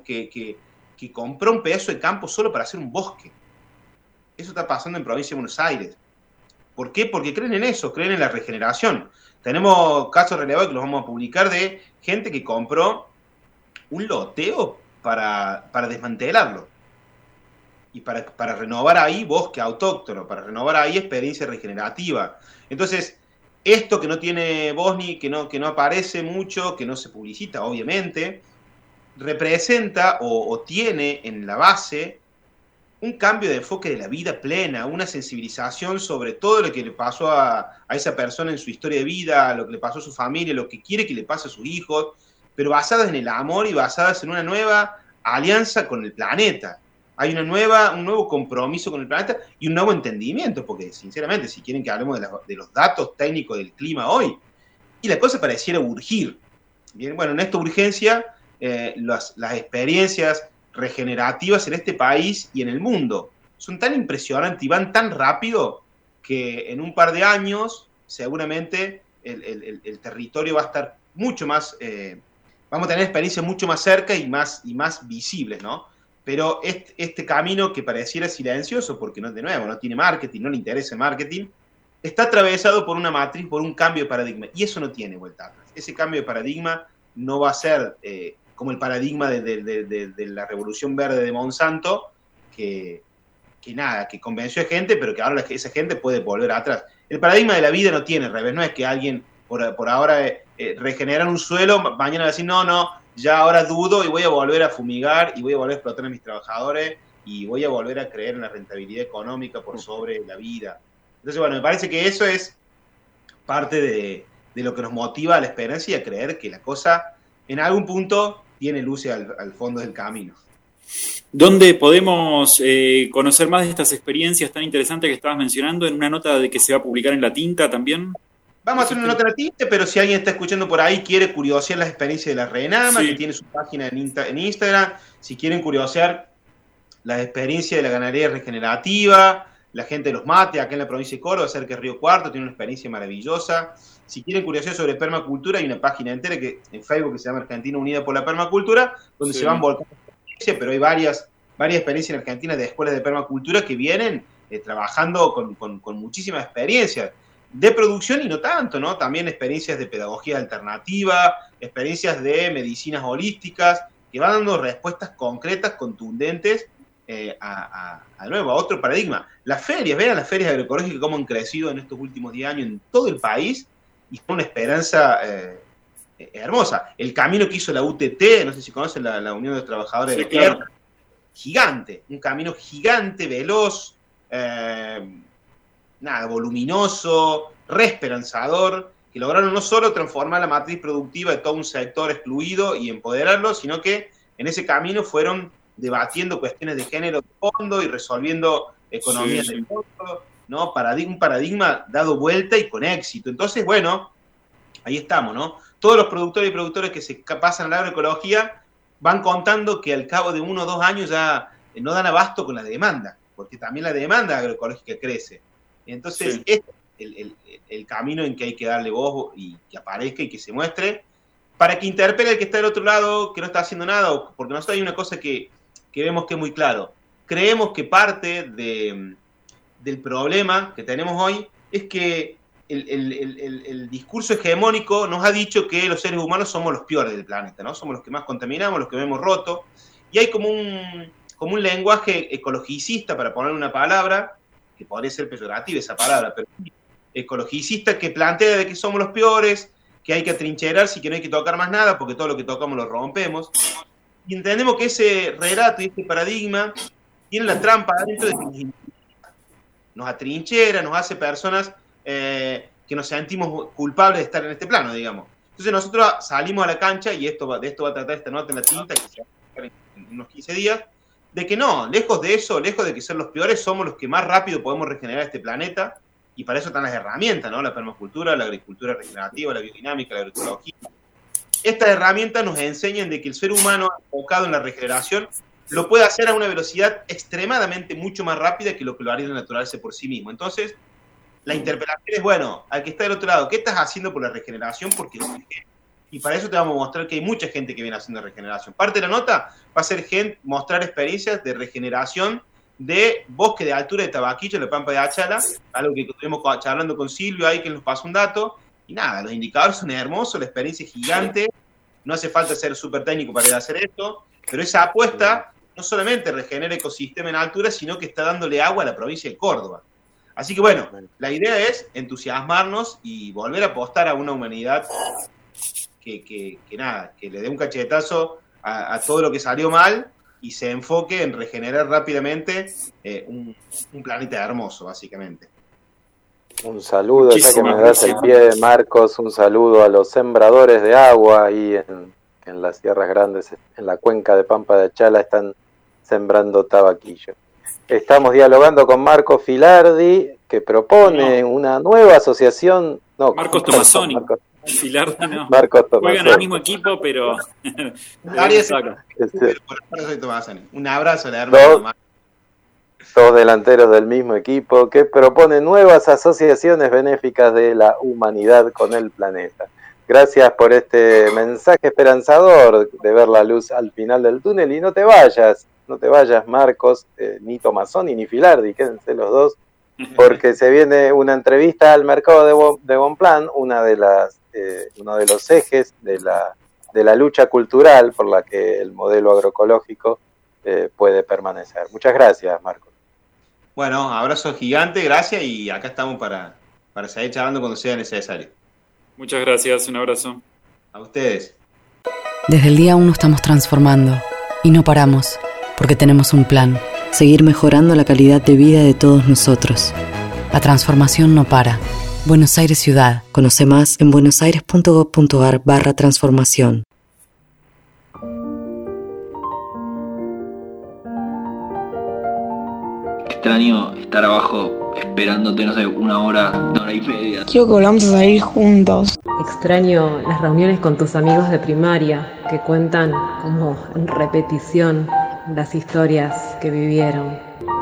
que compró un pedazo de campo solo para hacer un bosque. Eso está pasando en provincia de Buenos Aires. ¿Por qué? Porque creen en eso, creen en la regeneración. Tenemos casos relevantes que los vamos a publicar de gente que compró un loteo para desmantelarlo y para renovar ahí bosque autóctono, para renovar ahí experiencia regenerativa. Entonces, esto que no tiene voz ni que no aparece mucho, que no se publicita, obviamente, representa o tiene en la base un cambio de enfoque de la vida plena, una sensibilización sobre todo lo que le pasó a esa persona en su historia de vida, lo que le pasó a su familia, lo que quiere que le pase a sus hijos, pero basadas en el amor y basadas en una nueva alianza con el planeta. Hay un nuevo compromiso con el planeta y un nuevo entendimiento, porque sinceramente, si quieren que hablemos de los datos técnicos del clima hoy, y la cosa pareciera urgir. Bien, bueno, en esta urgencia, las experiencias regenerativas en este país y en el mundo son tan impresionantes y van tan rápido que en un par de años seguramente el territorio va a estar mucho más, vamos a tener experiencias mucho más cerca y más visibles, ¿no? Pero este camino que pareciera silencioso, porque no tiene marketing, no le interesa el marketing, está atravesado por una matriz, por un cambio de paradigma, y eso no tiene vuelta atrás. Ese cambio de paradigma no va a ser como el paradigma de la Revolución Verde de Monsanto, que convenció a gente, pero que ahora esa gente puede volver atrás. El paradigma de la vida no tiene revés, no es que alguien por ahora regenerar un suelo, mañana va a decir, no, ya ahora dudo y voy a volver a fumigar y voy a volver a explotar a mis trabajadores y voy a volver a creer en la rentabilidad económica por sobre la vida. Entonces, bueno, me parece que eso es parte de lo que nos motiva a la esperanza y a creer que la cosa en algún punto tiene luces al fondo del camino. ¿Dónde podemos conocer más de estas experiencias tan interesantes que estabas mencionando? ¿En una nota de que se va a publicar en La Tinta también? Vamos a hacer una nota en La Tinta, pero si alguien está escuchando por ahí, quiere curiosear las experiencias de la Renama, sí, que tiene su página en Instagram, si quieren curiosear las experiencias de la ganadería regenerativa, la gente de los mates, acá en la provincia de Córdoba, cerca de Río Cuarto, tiene una experiencia maravillosa. Si quieren curiosidad sobre permacultura, hay una página entera en Facebook que se llama Argentina Unida por la Permacultura, donde se van volcando experiencias, pero hay varias experiencias en Argentina de escuelas de permacultura que vienen trabajando con muchísimas experiencias de producción y no tanto, ¿no? También experiencias de pedagogía alternativa, experiencias de medicinas holísticas, que van dando respuestas concretas, contundentes, a otro paradigma. Las ferias, vean las ferias agroecológicas cómo han crecido en estos últimos 10 años en todo el país, y son una esperanza hermosa. El camino que hizo la UTT, no sé si conocen la Unión de los Trabajadores de la Tierra, gigante, un camino gigante, veloz, voluminoso, reesperanzador, que lograron no solo transformar la matriz productiva de todo un sector excluido y empoderarlo, sino que en ese camino fueron debatiendo cuestiones de género de fondo y resolviendo economías de fondo, ¿no? Un paradigma dado vuelta y con éxito. Entonces, bueno, ahí estamos, ¿no? Todos los productores y productores que se pasan a la agroecología van contando que al cabo de 1 o 2 años ya no dan abasto con la demanda, porque también la demanda agroecológica crece. Entonces, este es el camino en que hay que darle voz y que aparezca y que se muestre, para que interpele al que está del otro lado, que no está haciendo nada, porque nosotros hay una cosa que vemos que es muy claro. Creemos que parte del problema que tenemos hoy es que el discurso hegemónico nos ha dicho que los seres humanos somos los peores del planeta, ¿no? Somos los que más contaminamos, los que vemos roto, y hay como un lenguaje ecologicista, para poner una palabra, que podría ser peyorativa esa palabra, pero ecologicista que plantea de que somos los peores, que hay que atrincherarse y que no hay que tocar más nada porque todo lo que tocamos lo rompemos. Y entendemos que ese relato y este paradigma tiene la trampa adentro de que nos atrinchera, nos hace personas que nos sentimos culpables de estar en este plano, digamos. Entonces nosotros salimos a la cancha, y de esto va a tratar esta nota en la tinta, que se va a sacar en unos 15 días, de que no, lejos de eso, lejos de que ser los peores, somos los que más rápido podemos regenerar este planeta, y para eso están las herramientas, ¿no? La permacultura, la agricultura regenerativa, la biodinámica, la agroecología. Estas herramientas nos enseñan de que el ser humano enfocado en la regeneración lo puede hacer a una velocidad extremadamente mucho más rápida que lo haría la naturaleza por sí mismo. Entonces, la interpelación es, bueno, al que está del otro lado, ¿qué estás haciendo por la regeneración? Porque y para eso te vamos a mostrar que hay mucha gente que viene haciendo regeneración. Parte de la nota va a ser mostrar experiencias de regeneración de bosque de altura de Tabaquillo, la Pampa de Achala, algo que estuvimos charlando con Silvio ahí, que nos pasó un dato, y nada, los indicadores son hermosos, la experiencia es gigante, no hace falta ser súper técnico para ir a hacer esto, pero esa apuesta no solamente regenera ecosistema en altura, sino que está dándole agua a la provincia de Córdoba. Así que bueno, la idea es entusiasmarnos y volver a apostar a una humanidad que le dé un cachetazo a todo lo que salió mal y se enfoque en regenerar rápidamente un planeta hermoso, básicamente. Un saludo, ya que me das el pie, Marcos, un saludo a los sembradores de agua ahí en las Sierras Grandes, en la cuenca de Pampa de Achala, están sembrando tabaquillo. Estamos dialogando con Marco Filardi, que propone una nueva asociación. No, Marcos Tomassoni. Filardi no. Marcos Tomassoni. Juegan en el mismo equipo, pero. Un abrazo, la hermana. Dos delanteros del mismo equipo que propone nuevas asociaciones benéficas de la humanidad con el planeta. Gracias por este mensaje esperanzador de ver la luz al final del túnel. Y no te vayas, Marcos, ni Tomassoni ni Filardi, quédense los dos, porque se viene una entrevista al mercado de Bonpland, uno de los ejes de la lucha cultural por la que el modelo agroecológico puede permanecer. Muchas gracias, Marcos. Bueno, abrazo gigante, gracias, y acá estamos para seguir charlando cuando sea necesario. Muchas gracias, un abrazo. A ustedes. Desde el día 1 estamos transformando y no paramos, porque tenemos un plan, seguir mejorando la calidad de vida de todos nosotros. La transformación no para. Buenos Aires Ciudad. Conoce más en buenosaires.gov.ar/transformación. Extraño estar abajo esperándote, no sé, una hora y media. Quiero que volvamos a salir juntos. Extraño las reuniones con tus amigos de primaria que cuentan como en repetición las historias que vivieron.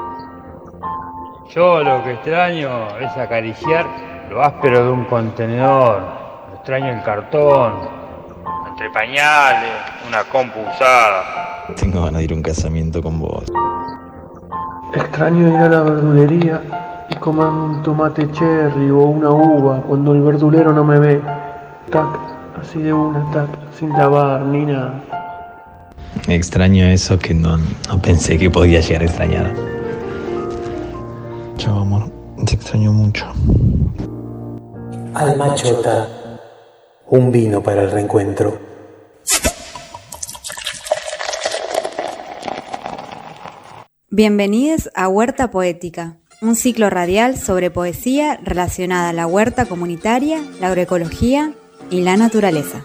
Yo lo que extraño es acariciar lo áspero de un contenedor. Extraño el cartón, entre pañales, una compu usada. Tengo ganas de ir a un casamiento con vos. Extraño ir a la verdulería y comer un tomate cherry o una uva cuando el verdulero no me ve. Tac, así de una, tac, sin lavar ni nada. Extraño eso que no pensé que podía llegar a extrañar. Chao, amor, te extraño mucho. Alma Chota, un vino para el reencuentro. Bienvenidos a Huerta Poética, un ciclo radial sobre poesía relacionada a la huerta comunitaria, la agroecología y la naturaleza.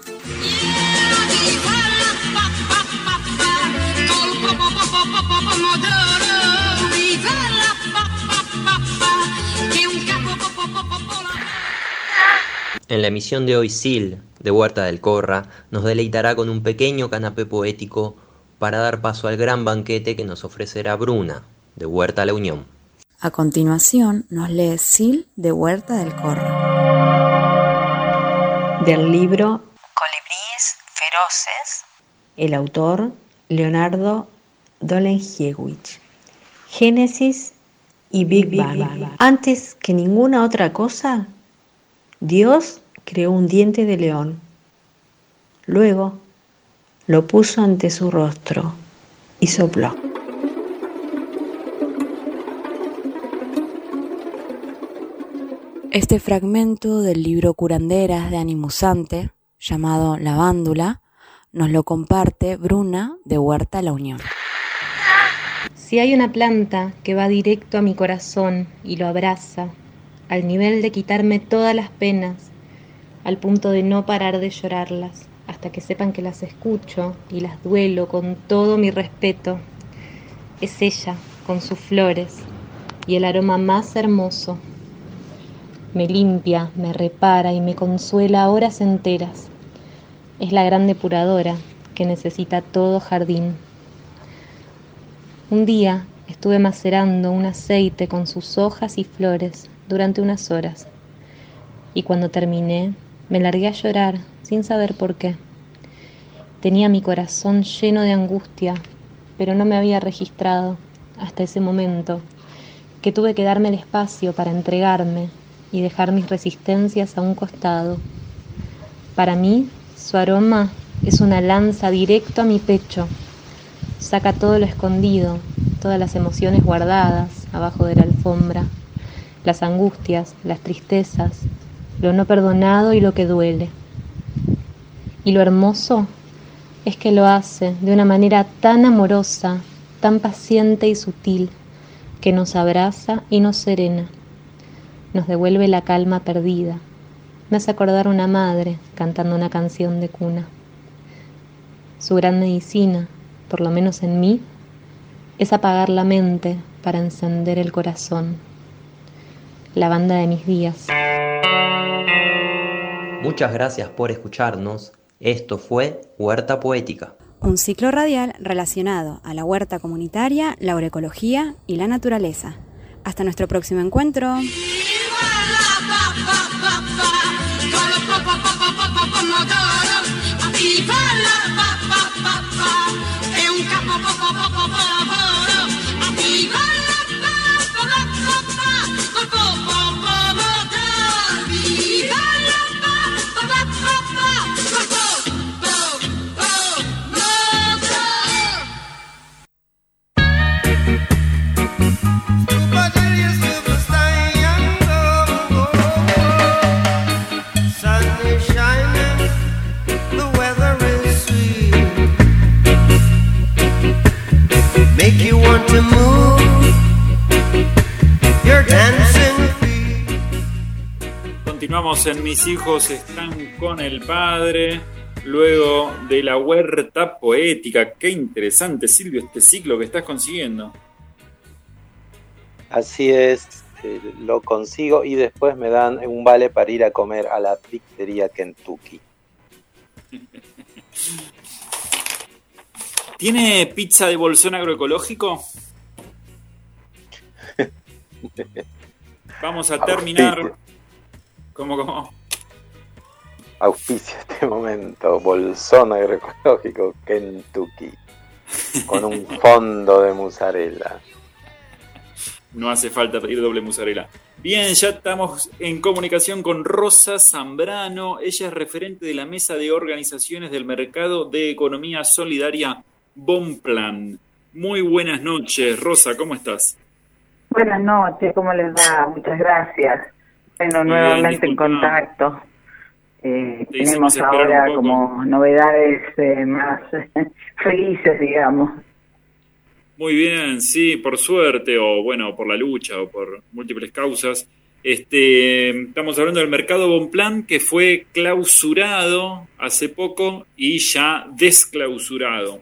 En la emisión de hoy, Sil, de Huerta del Corra, nos deleitará con un pequeño canapé poético para dar paso al gran banquete que nos ofrecerá Bruna, de Huerta La Unión. A continuación nos lee Sil, de Huerta del Corra. Del libro Colibríes feroces. El autor, Leonardo Dolengiewicz. Génesis y Big Bang. Antes que ninguna otra cosa, Dios creó un diente de león. Luego lo puso ante su rostro y sopló. Este fragmento del libro Curanderas de Animusante, llamado Lavándula, nos lo comparte Bruna de Huerta La Unión. Si hay una planta que va directo a mi corazón y lo abraza, al nivel de quitarme todas las penas, al punto de no parar de llorarlas, hasta que sepan que las escucho y las duelo con todo mi respeto, es ella, con sus flores y el aroma más hermoso. Me limpia, me repara y me consuela horas enteras. Es la gran depuradora que necesita todo jardín. Un día estuve macerando un aceite con sus hojas y flores durante unas horas, y cuando terminé me largué a llorar sin saber por qué. Tenía mi corazón lleno de angustia, pero no me había registrado hasta ese momento que tuve que darme el espacio para entregarme y dejar mis resistencias a un costado. Para mí, su aroma es una lanza directo a mi pecho. Saca todo lo escondido, todas las emociones guardadas abajo de la alfombra, las angustias, las tristezas, lo no perdonado y lo que duele. Y lo hermoso es que lo hace de una manera tan amorosa, tan paciente y sutil, que nos abraza y nos serena. Nos devuelve la calma perdida. Me hace acordar a una madre cantando una canción de cuna. Su gran medicina, por lo menos en mí, es apagar la mente para encender el corazón. La banda de mis días. Muchas gracias por escucharnos. Esto fue Huerta Poética. Un ciclo radial relacionado a la huerta comunitaria, la agroecología y la naturaleza. Hasta nuestro próximo encuentro. Make you want to move your dancing feet. Continuamos en Mis hijos están con el padre, luego de la huerta poética. Qué interesante, Silvio, este ciclo que estás consiguiendo. Así es, lo consigo y después me dan un vale para ir a comer a la pizzería Kentucky. ¿Tiene pizza de bolsón agroecológico? Vamos a terminar. ¿Cómo? Auspicia este momento, bolsón agroecológico Kentucky, con un fondo de mozzarella. No hace falta pedir doble mozzarella. Bien, ya estamos en comunicación con Rosa Zambrano. Ella es referente de la Mesa de Organizaciones del Mercado de Economía Solidaria Bonplan. Muy buenas noches, Rosa, ¿cómo estás? Buenas noches, ¿cómo les va? Muchas gracias. Bueno, nuevamente en contacto. Tenemos ahora como novedades más felices, digamos. Muy bien, sí, por suerte, o bueno, por la lucha, o por múltiples causas. Estamos hablando del mercado Bonplan, que fue clausurado hace poco y ya desclausurado.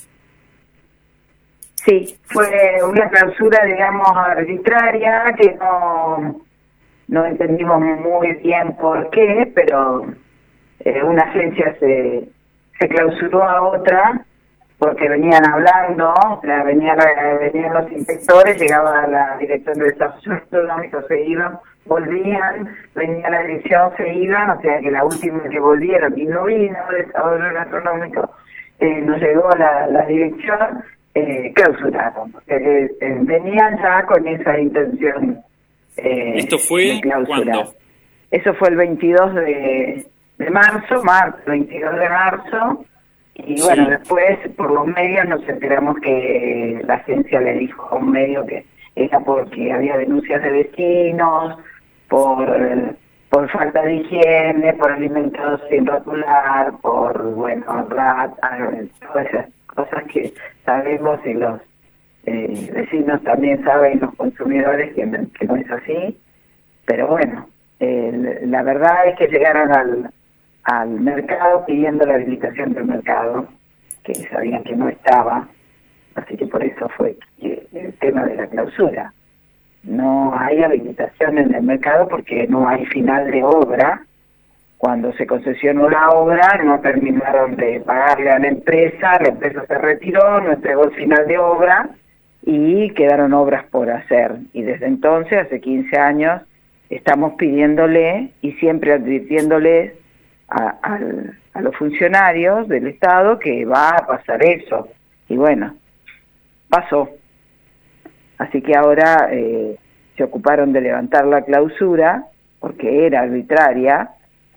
Sí, fue una clausura, digamos, arbitraria, que no entendimos muy bien por qué, pero una agencia se clausuró a otra, porque venían hablando, venían los inspectores, llegaba la dirección de desarrollo económico, se iban, volvían, venía la dirección, se iban, o sea que la última que volvieron, y no vino el desarrollo gastronómico, nos llegó la dirección, clausuraron, porque venían ya con esa intención. ¿Esto fue cuándo? Eso fue el 22 de marzo, 22 de marzo, y bueno, después por los medios nos enteramos que la agencia le dijo a un medio que era porque había denuncias de vecinos, por falta de higiene, por alimentos sin rotular, por, todas esas cosas que sabemos y los vecinos también saben, los consumidores, que no es así. Pero bueno, la verdad es que llegaron al mercado pidiendo la habilitación del mercado, que sabían que no estaba, así que por eso fue el tema de la clausura. No hay habilitación en el mercado porque no hay final de obra. Cuando se concesionó la obra, no terminaron de pagarle a la empresa se retiró, no entregó el final de obra y quedaron obras por hacer. Y desde entonces, hace 15 años, estamos pidiéndole y siempre advirtiéndoles a los funcionarios del Estado que va a pasar eso. Y bueno, pasó. Así que ahora se ocuparon de levantar la clausura porque era arbitraria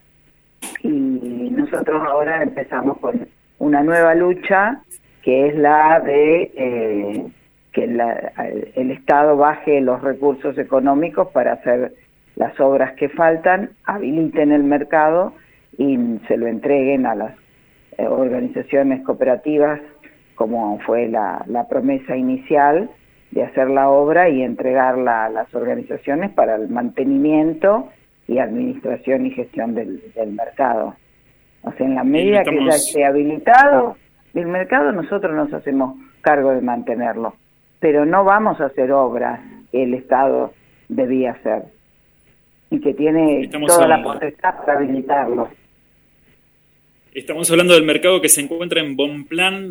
y nosotros ahora empezamos con una nueva lucha que es la de que el Estado baje los recursos económicos para hacer las obras que faltan, habiliten el mercado y se lo entreguen a las organizaciones cooperativas, como fue la promesa inicial de hacer la obra y entregarla a las organizaciones para el mantenimiento y administración y gestión del mercado. O sea, en la medida que ya esté habilitado el mercado, nosotros nos hacemos cargo de mantenerlo, pero no vamos a hacer obras que el Estado debía hacer y que tiene la potestad para habilitarlo. Estamos hablando del mercado que se encuentra en Bonplan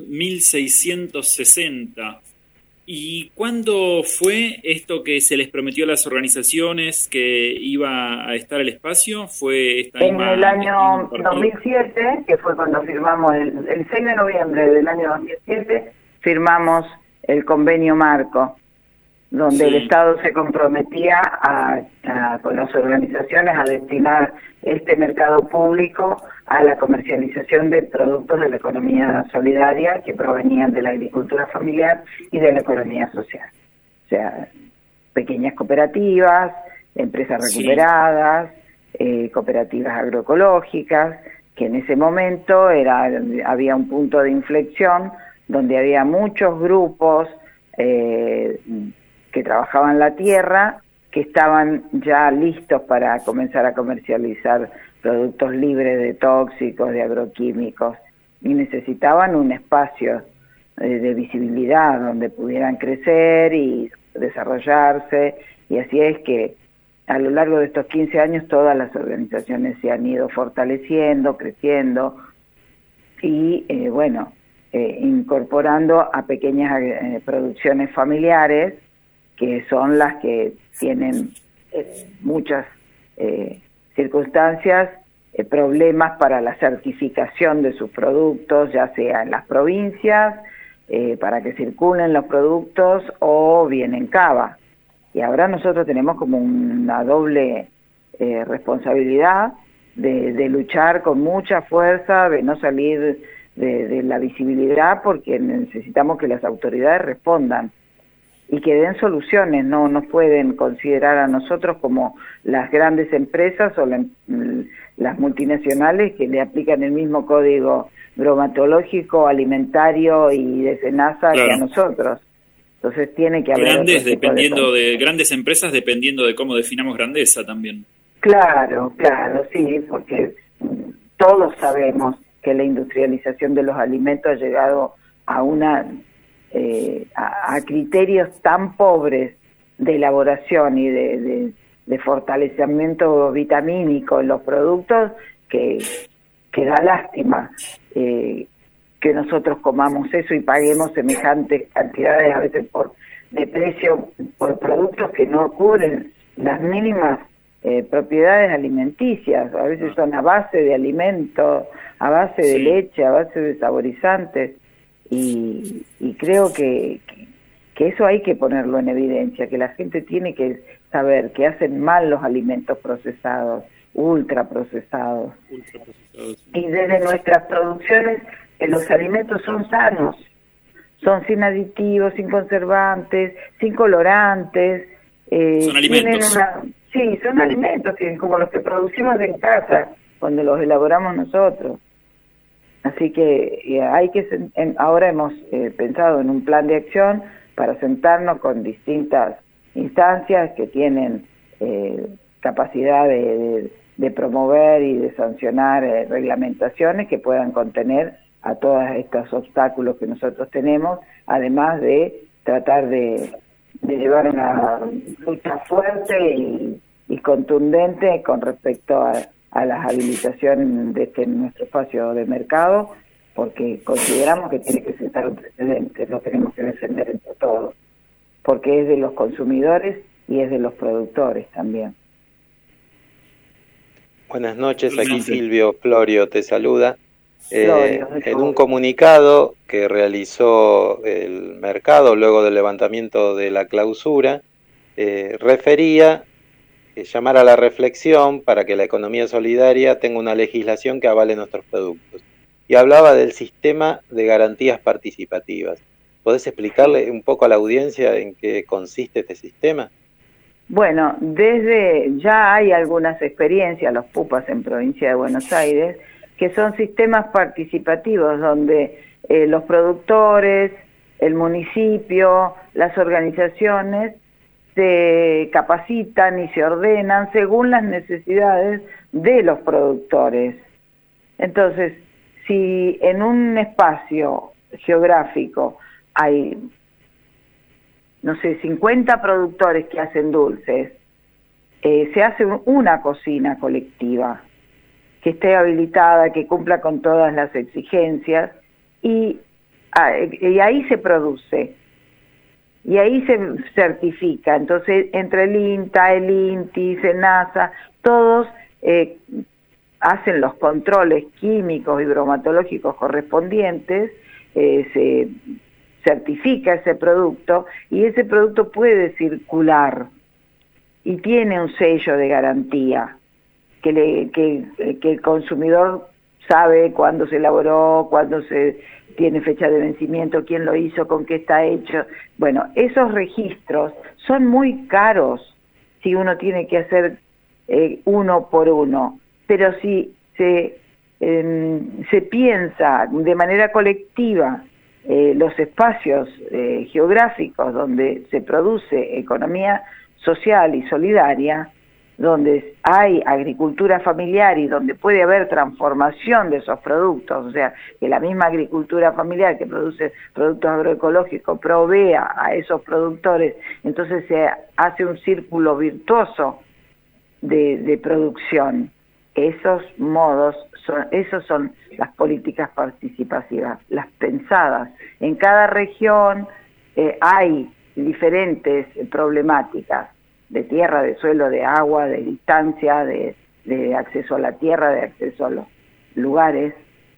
1660. ¿Y cuándo fue esto que se les prometió a las organizaciones que iba a estar el espacio? ¿Fue esta en el año 2007, que fue cuando firmamos, el 6 de noviembre del año 2007, firmamos el convenio marco, donde el Estado se comprometía con las organizaciones a destinar este mercado público a la comercialización de productos de la economía solidaria que provenían de la agricultura familiar y de la economía social. O sea, pequeñas cooperativas, empresas recuperadas, cooperativas agroecológicas, que en ese momento había un punto de inflexión donde había muchos grupos que trabajaban la tierra, que estaban ya listos para comenzar a comercializar productos libres de tóxicos, de agroquímicos, y necesitaban un espacio de visibilidad donde pudieran crecer y desarrollarse, y así es que a lo largo de estos 15 años todas las organizaciones se han ido fortaleciendo, creciendo y incorporando a pequeñas producciones familiares, que son las que tienen muchas circunstancias, problemas para la certificación de sus productos, ya sea en las provincias, para que circulen los productos, o bien en Cava. Y ahora nosotros tenemos como una doble responsabilidad de luchar con mucha fuerza, de no salir de la visibilidad, porque necesitamos que las autoridades respondan y que den soluciones. No nos pueden considerar a nosotros como las grandes empresas o las multinacionales que le aplican el mismo código bromatológico, alimentario y de SENASA que a nosotros. Entonces tiene que haber grandes empresas dependiendo de cómo definamos grandeza también. Claro, sí, porque todos sabemos que la industrialización de los alimentos ha llegado a a criterios tan pobres de elaboración y de fortalecimiento vitamínico en los productos que da lástima que nosotros comamos eso y paguemos semejantes cantidades a veces de precio por productos que no cubren las mínimas propiedades alimenticias. A veces son a base de alimentos, a base de leche, a base de saborizantes, y creo que eso hay que ponerlo en evidencia, que la gente tiene que saber que hacen mal los alimentos procesados, ultraprocesados. Y desde nuestras producciones los alimentos son sanos, son sin aditivos, sin conservantes, sin colorantes, son alimentos. Sí, son alimentos como los que producimos en casa, cuando los elaboramos nosotros. Así que ahora hemos pensado en un plan de acción para sentarnos con distintas instancias que tienen capacidad de promover y de sancionar reglamentaciones que puedan contener a todos estos obstáculos que nosotros tenemos, además de tratar de llevar una lucha fuerte y contundente con respecto a las habilitaciones de nuestro espacio de mercado, porque consideramos que tiene que sentar un precedente, lo tenemos que defender entre todos, porque es de los consumidores y es de los productores también. Buenas noches, aquí Silvio Florio te saluda. En un comunicado que realizó el mercado luego del levantamiento de la clausura, refería llamar a la reflexión para que la economía solidaria tenga una legislación que avale nuestros productos. Y hablaba del sistema de garantías participativas. ¿Podés explicarle un poco a la audiencia en qué consiste este sistema? Bueno, ya hay algunas experiencias, los PUPAs en provincia de Buenos Aires, que son sistemas participativos donde los productores, el municipio, las organizaciones se capacitan y se ordenan según las necesidades de los productores. Entonces, si en un espacio geográfico hay, 50 productores que hacen dulces, se hace una cocina colectiva que esté habilitada, que cumpla con todas las exigencias, y ahí se produce, y ahí se certifica. Entonces, entre el INTA, el INTI, SENASA, todos hacen los controles químicos y bromatológicos correspondientes, se certifica ese producto, y ese producto puede circular, y tiene un sello de garantía, que el consumidor sabe cuándo se elaboró, cuándo se tiene fecha de vencimiento, quién lo hizo, con qué está hecho. Bueno, esos registros son muy caros si uno tiene que hacer uno por uno, pero si se piensa de manera colectiva los espacios geográficos donde se produce economía social y solidaria, donde hay agricultura familiar y donde puede haber transformación de esos productos, o sea, que la misma agricultura familiar que produce productos agroecológicos provea a esos productores, entonces se hace un círculo virtuoso de producción. Esos son las políticas participativas, las pensadas. En cada región hay diferentes problemáticas de tierra, de suelo, de agua, de distancia, de acceso a la tierra, de acceso a los lugares.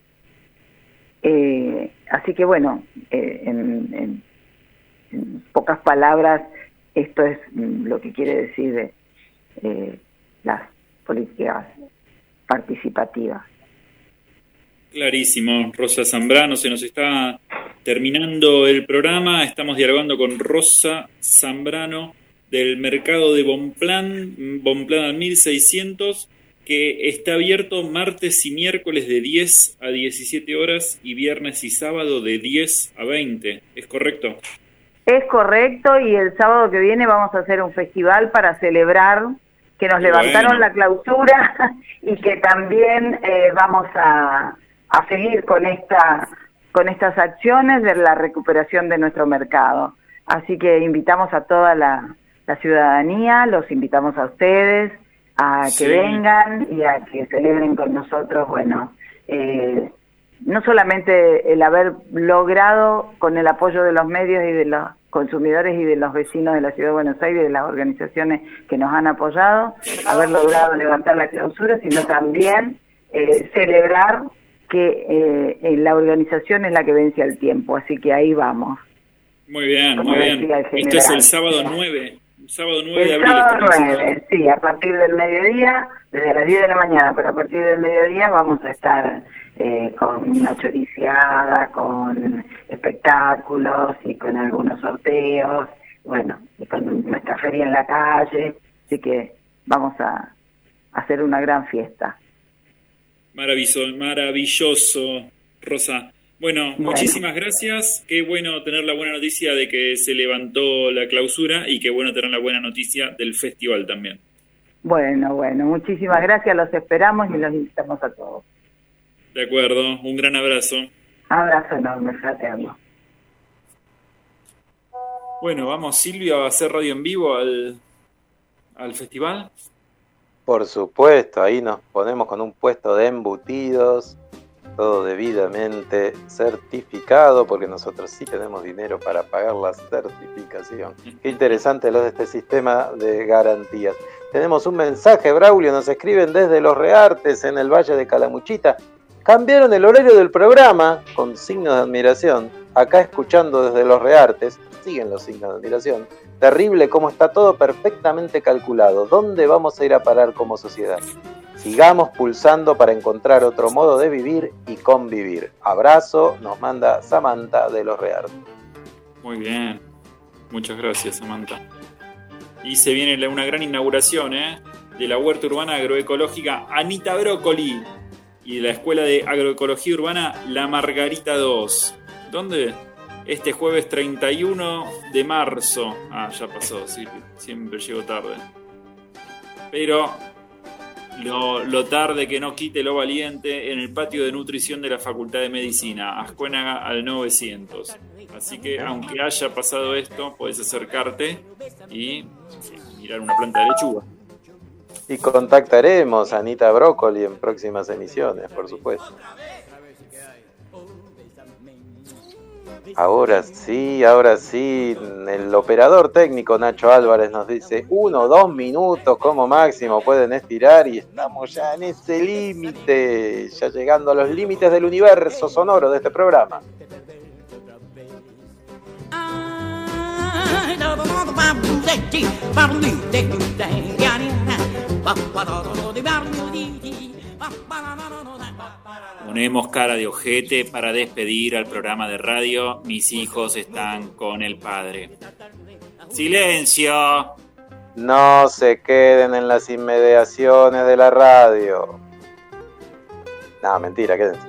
Así que bueno, en pocas palabras, esto es lo que quiere decir las políticas participativas. Clarísimo, Rosa Zambrano, se nos está terminando el programa, estamos dialogando con Rosa Zambrano del mercado de Bonplan al 1600, que está abierto martes y miércoles de 10 a 17 horas y viernes y sábado de 10 a 20, ¿es correcto? Es correcto, y el sábado que viene vamos a hacer un festival para celebrar que nos levantaron la clausura y que también vamos a seguir con estas acciones de la recuperación de nuestro mercado. Así que invitamos a toda la ciudadanía, los invitamos a ustedes a que vengan y a que celebren con nosotros, bueno, no solamente el haber logrado, con el apoyo de los medios y de los consumidores y de los vecinos de la Ciudad de Buenos Aires, de las organizaciones que nos han apoyado, haber logrado levantar la clausura, sino también celebrar que la organización es la que vence al tiempo, así que ahí vamos. Muy bien, muy bien. Esto es el sábado 9. Sábado 9 de abril. Sábado 9, sí, a partir del mediodía, desde las 10 de la mañana, pero a partir del mediodía vamos a estar con una choriciada, con espectáculos y con algunos sorteos, bueno, y con nuestra feria en la calle, así que vamos a hacer una gran fiesta. Maravilloso, Rosa. Bueno, muchísimas gracias. Qué bueno tener la buena noticia de que se levantó la clausura y qué bueno tener la buena noticia del festival también. Bueno, muchísimas gracias, los esperamos y los invitamos a todos. De acuerdo, un gran abrazo. Abrazo enorme, fraterno. Bueno, vamos, Silvio, a hacer radio en vivo al festival. Por supuesto, ahí nos ponemos con un puesto de embutidos, todo debidamente certificado, porque nosotros sí tenemos dinero para pagar la certificación. Qué interesante lo de este sistema de garantías. Tenemos un mensaje, Braulio, nos escriben desde Los Reartes, en el Valle de Calamuchita. Cambiaron el horario del programa, con signos de admiración. Acá escuchando desde Los Reartes, siguen los signos de admiración. Terrible cómo está todo perfectamente calculado. ¿Dónde vamos a ir a parar como sociedad? Sigamos pulsando para encontrar otro modo de vivir y convivir. Abrazo, nos manda Samantha de Los Reartes. Muy bien, muchas gracias, Samantha. Y se viene una gran inauguración de la huerta urbana agroecológica Anita Brócoli y de la Escuela de Agroecología Urbana La Margarita 2. ¿Dónde? Este jueves 31 de marzo. Ah, ya pasó, Silvio. Siempre llego tarde. Pero lo tarde que no quite lo valiente, en el patio de nutrición de la Facultad de Medicina, Ascuénaga al 900. Así que, aunque haya pasado esto, podés acercarte y mirar una planta de lechuga. Y contactaremos a Anita Brócoli en próximas emisiones, por supuesto. Ahora sí, el operador técnico Nacho Álvarez nos dice 1 o 2 minutos como máximo pueden estirar y estamos ya en ese límite, ya llegando a los límites del universo sonoro de este programa. Ponemos cara de ojete para despedir al programa de radio. Mis hijos están con el padre. ¡Silencio! No se queden en las inmediaciones de la radio. No, mentira, quédense.